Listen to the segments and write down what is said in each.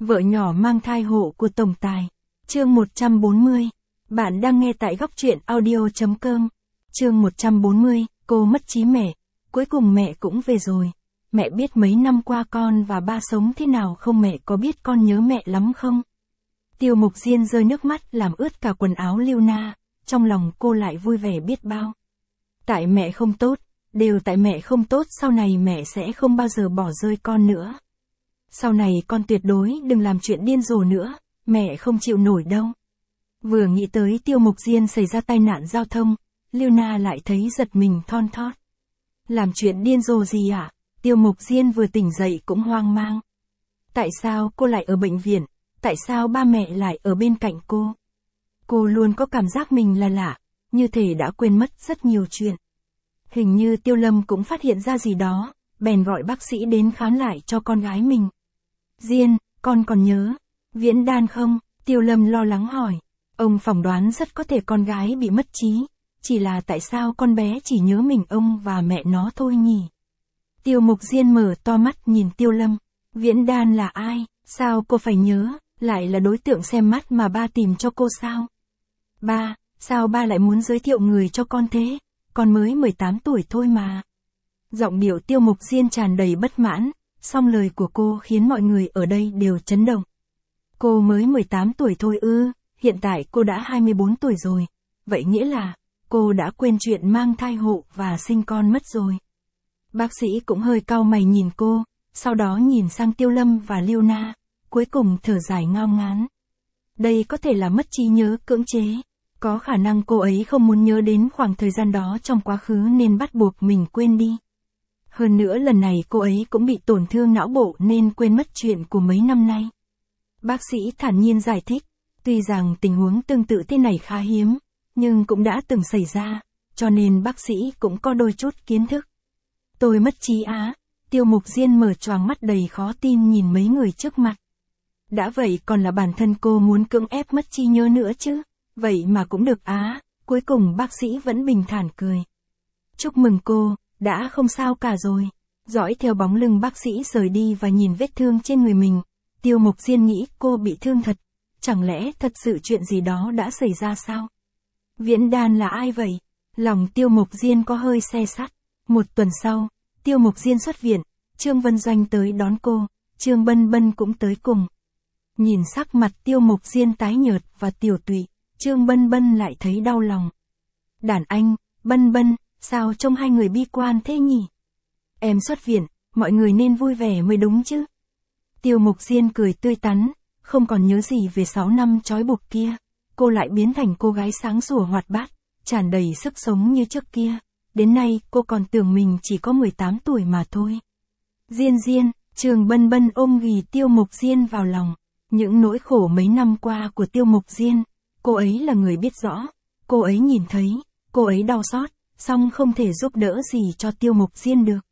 Vợ nhỏ mang thai hộ của tổng tài. Chương 140. Bạn đang nghe tại góc truyện audio.com. Chương 140, cô mất trí mẹ. Cuối cùng mẹ cũng về rồi. Mẹ biết mấy năm qua con và ba sống thế nào không? Mẹ có biết con nhớ mẹ lắm không? Tiêu Mục Diên rơi nước mắt làm ướt cả quần áo Liêu Na, trong lòng cô lại vui vẻ biết bao. Tại mẹ không tốt, đều tại mẹ không tốt, sau này mẹ sẽ không bao giờ bỏ rơi con nữa. Sau này con tuyệt đối đừng làm chuyện điên rồ nữa, mẹ không chịu nổi đâu. Vừa nghĩ tới Tiêu Mục Diên xảy ra tai nạn giao thông, Liêu Na lại thấy giật mình thon thót. Làm chuyện điên rồ gì ạ? Tiêu Mục Diên vừa tỉnh dậy cũng hoang mang. Tại sao cô lại ở bệnh viện? Tại sao ba mẹ lại ở bên cạnh cô? Cô luôn có cảm giác mình là lạ, như thể đã quên mất rất nhiều chuyện. Hình như Tiêu Lâm cũng phát hiện ra gì đó, bèn gọi bác sĩ đến khám lại cho con gái mình. Diên, con còn nhớ Viễn Đan không? Tiêu Lâm lo lắng hỏi. Ông phỏng đoán rất có thể con gái bị mất trí, chỉ là tại sao con bé chỉ nhớ mình ông và mẹ nó thôi nhỉ? Tiêu Mục Diên mở to mắt nhìn Tiêu Lâm. Viễn Đan là ai? Sao cô phải nhớ? Lại là đối tượng xem mắt mà ba tìm cho cô sao? Ba, sao ba lại muốn giới thiệu người cho con thế? Con mới 18 tuổi thôi mà. Giọng điệu Tiêu Mục Diên tràn đầy bất mãn, song lời của cô khiến mọi người ở đây đều chấn động. Cô mới 18 tuổi thôi ư? Hiện tại cô đã 24 tuổi rồi. Vậy nghĩa là, cô đã quên chuyện mang thai hộ và sinh con mất rồi. Bác sĩ cũng hơi cau mày nhìn cô, sau đó nhìn sang Tiêu Lâm và Liêu Na, cuối cùng thở dài ngao ngán. Đây có thể là mất trí nhớ cưỡng chế. Có khả năng cô ấy không muốn nhớ đến khoảng thời gian đó trong quá khứ nên bắt buộc mình quên đi. Hơn nữa lần này cô ấy cũng bị tổn thương não bộ nên quên mất chuyện của mấy năm nay. Bác sĩ thản nhiên giải thích, tuy rằng tình huống tương tự thế này khá hiếm, nhưng cũng đã từng xảy ra, cho nên bác sĩ cũng có đôi chút kiến thức. Tôi mất trí á? Tiêu Mục Diên mở choàng mắt đầy khó tin nhìn mấy người trước mặt. Đã vậy còn là bản thân cô muốn cưỡng ép mất trí nhớ nữa chứ? Vậy mà cũng được á? Cuối cùng bác sĩ vẫn bình thản cười. Chúc mừng cô, đã không sao cả rồi. Dõi theo bóng lưng bác sĩ rời đi và nhìn vết thương trên người mình, Tiêu Mục Diên nghĩ cô bị thương thật. Chẳng lẽ thật sự chuyện gì đó đã xảy ra sao? Viễn Đan là ai vậy? Lòng Tiêu Mục Diên có hơi se sắt. Một tuần sau, Tiêu Mục Diên xuất viện, Trương Vân Doanh tới đón cô, Trương Bân Bân cũng tới cùng. Nhìn sắc mặt Tiêu Mục Diên tái nhợt và tiều tụy, Trương Bân Bân lại thấy đau lòng. Đàn anh, Bân Bân, sao trông hai người bi quan thế nhỉ? Em xuất viện, mọi người nên vui vẻ mới đúng chứ? Tiêu Mục Diên cười tươi tắn, không còn nhớ gì về 6 năm trói buộc kia. Cô lại biến thành cô gái sáng sủa hoạt bát, tràn đầy sức sống như trước kia. Đến nay cô còn tưởng mình chỉ có 18 tuổi mà thôi. Diên Diên, Trương Bân Bân ôm ghì Tiêu Mục Diên vào lòng. Những nỗi khổ mấy năm qua của Tiêu Mục Diên, cô ấy là người biết rõ. Cô ấy nhìn thấy, cô ấy đau xót, song không thể giúp đỡ gì cho Tiêu Mục Diên được.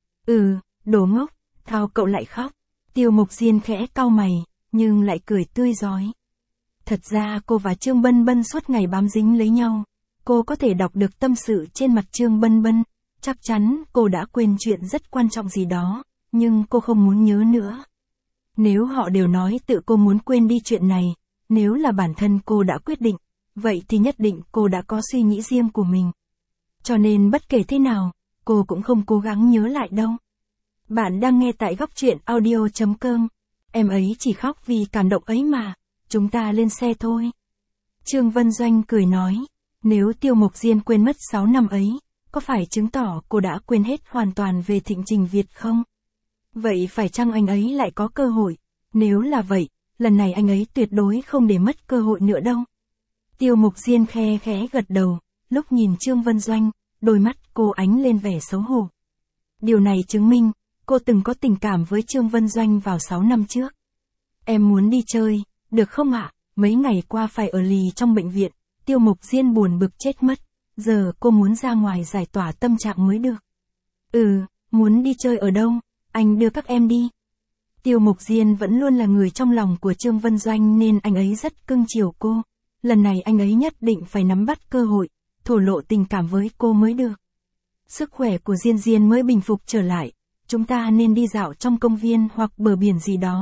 Đồ ngốc, thao cậu lại khóc. Tiêu Mục Diên khẽ cau mày, nhưng lại cười tươi rói. Thật ra cô và Trương Bân Bân suốt ngày bám dính lấy nhau. Cô có thể đọc được tâm sự trên mặt Trương Bân Bân. Chắc chắn cô đã quên chuyện rất quan trọng gì đó, nhưng cô không muốn nhớ nữa. Nếu họ đều nói tự cô muốn quên đi chuyện này, nếu là bản thân cô đã quyết định, vậy thì nhất định cô đã có suy nghĩ riêng của mình. Cho nên bất kể thế nào, cô cũng không cố gắng nhớ lại đâu. Bạn đang nghe tại góc truyện audio.com. Em ấy chỉ khóc vì cảm động ấy mà, chúng ta lên xe thôi. Trương Vân Doanh cười nói, nếu Tiêu Mục Diên quên mất 6 năm ấy, có phải chứng tỏ cô đã quên hết hoàn toàn về Thịnh Trình Việt không? Vậy phải chăng anh ấy lại có cơ hội? Nếu là vậy, lần này anh ấy tuyệt đối không để mất cơ hội nữa đâu. Tiêu Mục Diên khe khẽ gật đầu, lúc nhìn Trương Vân Doanh, đôi mắt cô ánh lên vẻ xấu hổ. Điều này chứng minh, cô từng có tình cảm với Trương Vân Doanh vào 6 năm trước. Em muốn đi chơi, được không ạ? Mấy ngày qua phải ở lì trong bệnh viện, Tiêu Mục Diên buồn bực chết mất. Giờ cô muốn ra ngoài giải tỏa tâm trạng mới được. Muốn đi chơi ở đâu? Anh đưa các em đi. Tiêu Mục Diên vẫn luôn là người trong lòng của Trương Vân Doanh nên anh ấy rất cưng chiều cô. Lần này anh ấy nhất định phải nắm bắt cơ hội, thổ lộ tình cảm với cô mới được. Sức khỏe của Diên Diên mới bình phục trở lại. Chúng ta nên đi dạo trong công viên hoặc bờ biển gì đó.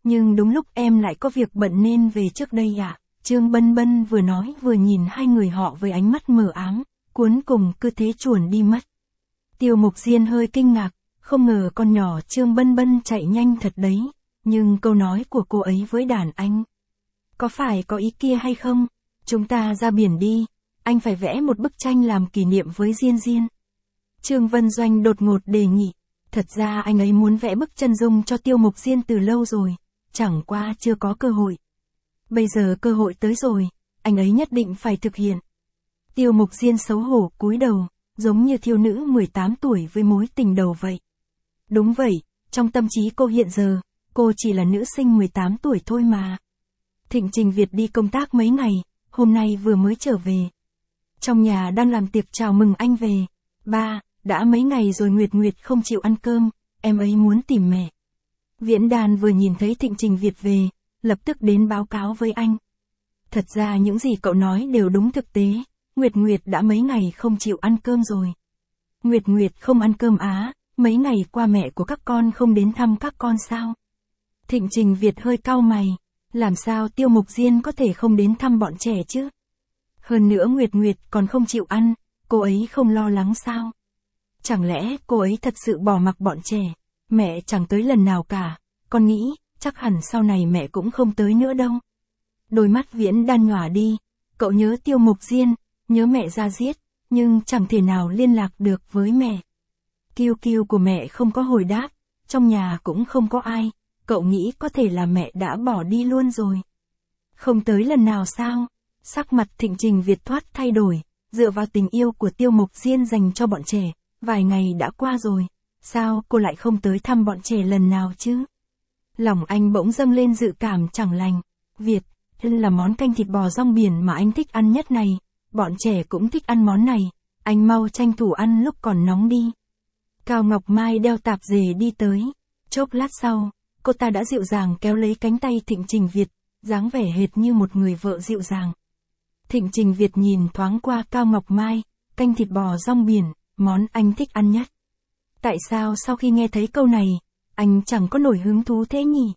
nhưng đúng lúc em lại có việc bận nên về trước đây ạ. Trương Bân Bân vừa nói vừa nhìn hai người họ với ánh mắt mờ ám, cuối cùng cứ thế chuồn đi mất. Tiêu Mục Diên hơi kinh ngạc, không ngờ con nhỏ Trương Bân Bân chạy nhanh thật đấy, nhưng câu nói của cô ấy với đàn anh. Có phải có ý kia hay không? Chúng ta ra biển đi, anh phải vẽ một bức tranh làm kỷ niệm với Diên Diên. Trương Vân Doanh đột ngột đề nghị, thật ra anh ấy muốn vẽ bức chân dung cho Tiêu Mục Diên từ lâu rồi, chẳng qua chưa có cơ hội. Bây giờ cơ hội tới rồi, anh ấy nhất định phải thực hiện. Tiêu Mục Diên xấu hổ cúi đầu, giống như thiếu nữ 18 tuổi với mối tình đầu vậy. Đúng vậy, trong tâm trí cô hiện giờ, cô chỉ là nữ sinh 18 tuổi thôi mà. Thịnh Trình Việt đi công tác mấy ngày, hôm nay vừa mới trở về. Trong nhà đang làm tiệc chào mừng anh về. Ba, đã mấy ngày rồi Nguyệt Nguyệt không chịu ăn cơm, em ấy muốn tìm mẹ. Viễn Đàn vừa nhìn thấy Thịnh Trình Việt về, lập tức đến báo cáo với anh. Thật ra những gì cậu nói đều đúng thực tế, Nguyệt Nguyệt đã mấy ngày không chịu ăn cơm rồi. Nguyệt Nguyệt không ăn cơm á, mấy ngày qua mẹ của các con không đến thăm các con sao? Thịnh Trình Việt hơi cau mày, làm sao Tiêu Mục Diên có thể không đến thăm bọn trẻ chứ? Hơn nữa Nguyệt Nguyệt còn không chịu ăn, cô ấy không lo lắng sao? Chẳng lẽ cô ấy thật sự bỏ mặc bọn trẻ, mẹ chẳng tới lần nào cả, con nghĩ, chắc hẳn sau này mẹ cũng không tới nữa đâu. Đôi mắt Viễn Đan nhòa đi, cậu nhớ Tiêu Mục Diên, nhớ mẹ ra giết, nhưng chẳng thể nào liên lạc được với mẹ. Kiêu kiêu của mẹ không có hồi đáp, trong nhà cũng không có ai, cậu nghĩ có thể là mẹ đã bỏ đi luôn rồi. Không tới lần nào sao? Sắc mặt Thịnh Trình Việt thoát thay đổi, dựa vào tình yêu của Tiêu Mục Diên dành cho bọn trẻ, vài ngày đã qua rồi, sao cô lại không tới thăm bọn trẻ lần nào chứ? Lòng anh bỗng dâng lên dự cảm chẳng lành. Việt, là món canh thịt bò rong biển mà anh thích ăn nhất này, bọn trẻ cũng thích ăn món này, anh mau tranh thủ ăn lúc còn nóng đi. Cao Ngọc Mai đeo tạp dề đi tới, chốc lát sau, cô ta đã dịu dàng kéo lấy cánh tay Thịnh Trình Việt, dáng vẻ hệt như một người vợ dịu dàng. Thịnh Trình Việt nhìn thoáng qua Cao Ngọc Mai, canh thịt bò rong biển, món anh thích ăn nhất. Tại sao sau khi nghe thấy câu này, anh chẳng có nổi hứng thú thế nhỉ?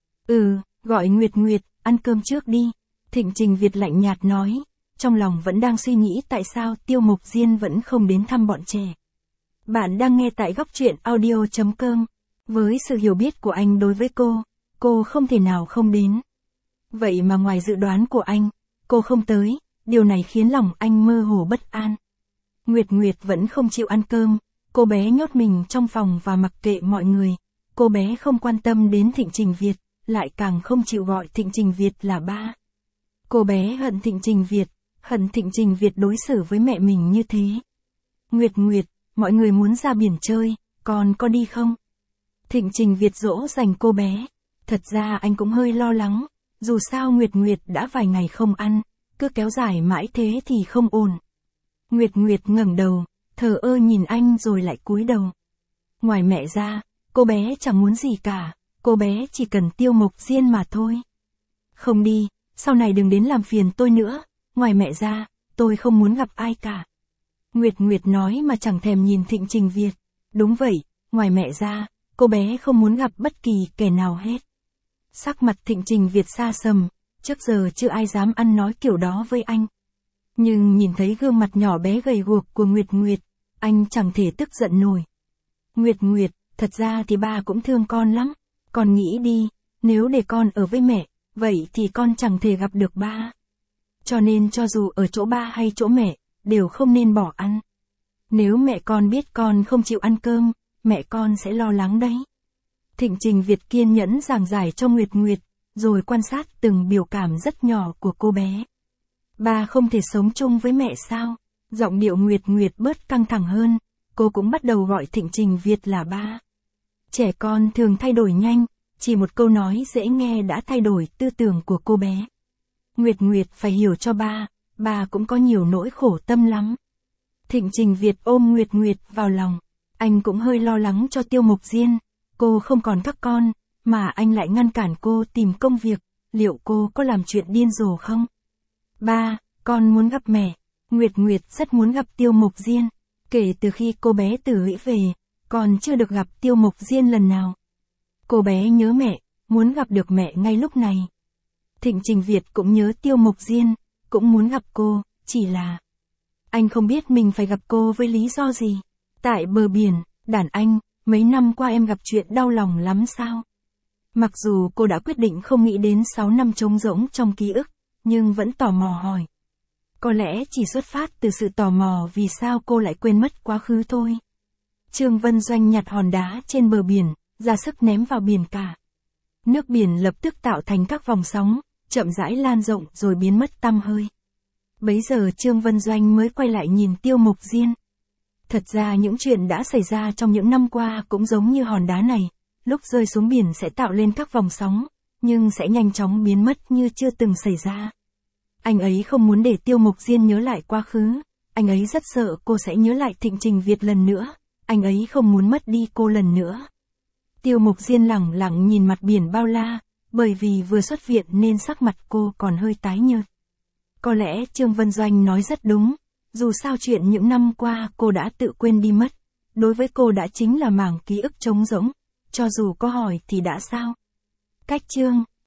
Gọi Nguyệt Nguyệt, ăn cơm trước đi. Thịnh Trình Việt lạnh nhạt nói, trong lòng vẫn đang suy nghĩ tại sao Tiêu Mục Diên vẫn không đến thăm bọn trẻ. Bạn đang nghe tại góc truyện audio.com. Với sự hiểu biết của anh đối với cô không thể nào không đến. Vậy mà ngoài dự đoán của anh, cô không tới, điều này khiến lòng anh mơ hồ bất an. Nguyệt Nguyệt vẫn không chịu ăn cơm, cô bé nhốt mình trong phòng và mặc kệ mọi người. Cô bé không quan tâm đến Thịnh Trình Việt, lại càng không chịu gọi Thịnh Trình Việt là ba. Cô bé hận Thịnh Trình Việt đối xử với mẹ mình như thế. Nguyệt Nguyệt, mọi người muốn ra biển chơi, con có đi không? Thịnh Trình Việt dỗ dành cô bé. Thật ra anh cũng hơi lo lắng, dù sao Nguyệt Nguyệt đã vài ngày không ăn, cứ kéo dài mãi thế thì không ổn. Nguyệt Nguyệt ngẩng đầu, thờ ơ nhìn anh rồi lại cúi đầu. Ngoài mẹ ra, cô bé chẳng muốn gì cả, cô bé chỉ cần Tiêu Mục Diên mà thôi. Không đi, sau này đừng đến làm phiền tôi nữa, ngoài mẹ ra, tôi không muốn gặp ai cả. Nguyệt Nguyệt nói mà chẳng thèm nhìn Thịnh Trình Việt. Đúng vậy, ngoài mẹ ra, cô bé không muốn gặp bất kỳ kẻ nào hết. Sắc mặt Thịnh Trình Việt xa sầm, trước giờ chưa ai dám ăn nói kiểu đó với anh. Nhưng nhìn thấy gương mặt nhỏ bé gầy guộc của Nguyệt Nguyệt, anh chẳng thể tức giận nổi. Nguyệt Nguyệt, thật ra thì ba cũng thương con lắm, con nghĩ đi, nếu để con ở với mẹ, vậy thì con chẳng thể gặp được ba. Cho nên cho dù ở chỗ ba hay chỗ mẹ, đều không nên bỏ ăn. Nếu mẹ con biết con không chịu ăn cơm, mẹ con sẽ lo lắng đấy. Thịnh Trình Việt kiên nhẫn giảng giải cho Nguyệt Nguyệt, rồi quan sát từng biểu cảm rất nhỏ của cô bé. Ba không thể sống chung với mẹ sao? Giọng điệu Nguyệt Nguyệt bớt căng thẳng hơn, cô cũng bắt đầu gọi Thịnh Trình Việt là ba. Trẻ con thường thay đổi nhanh, chỉ một câu nói dễ nghe đã thay đổi tư tưởng của cô bé. Nguyệt Nguyệt phải hiểu cho ba cũng có nhiều nỗi khổ tâm lắm. Thịnh Trình Việt ôm Nguyệt Nguyệt vào lòng, anh cũng hơi lo lắng cho Tiêu Mục Diên, cô không còn các con, mà anh lại ngăn cản cô tìm công việc, liệu cô có làm chuyện điên rồ không? Ba, con muốn gặp mẹ. Nguyệt Nguyệt rất muốn gặp Tiêu Mục Diên, kể từ khi cô bé từ Lũy về, còn chưa được gặp Tiêu Mục Diên lần nào. Cô bé nhớ mẹ, muốn gặp được mẹ ngay lúc này. Thịnh Trình Việt cũng nhớ Tiêu Mộc Diên, cũng muốn gặp cô, chỉ là anh không biết mình phải gặp cô với lý do gì. Tại bờ biển, đàn anh, mấy năm qua em gặp chuyện đau lòng lắm sao? Mặc dù cô đã quyết định không nghĩ đến 6 năm trống rỗng trong ký ức, nhưng vẫn tò mò hỏi. Có lẽ chỉ xuất phát từ sự tò mò vì sao cô lại quên mất quá khứ thôi. Trương Vân Doanh nhặt hòn đá trên bờ biển, ra sức ném vào biển cả. Nước biển lập tức tạo thành các vòng sóng, chậm rãi lan rộng rồi biến mất tăm hơi. Bấy giờ Trương Vân Doanh mới quay lại nhìn Tiêu Mộc Diên. Thật ra những chuyện đã xảy ra trong những năm qua cũng giống như hòn đá này, lúc rơi xuống biển sẽ tạo lên các vòng sóng, nhưng sẽ nhanh chóng biến mất như chưa từng xảy ra. Anh ấy không muốn để Tiêu Mộc Diên nhớ lại quá khứ, anh ấy rất sợ cô sẽ nhớ lại Thịnh Trình Việt lần nữa, anh ấy không muốn mất đi cô lần nữa. Tiêu Mộc Diên lẳng lặng nhìn mặt biển bao la, bởi vì vừa xuất viện nên sắc mặt cô còn hơi tái nhợt. Có lẽ Trương Vân Doanh nói rất đúng, dù sao chuyện những năm qua cô đã tự quên đi mất, đối với cô đã chính là mảng ký ức trống rỗng, cho dù có hỏi thì đã sao. Cách chương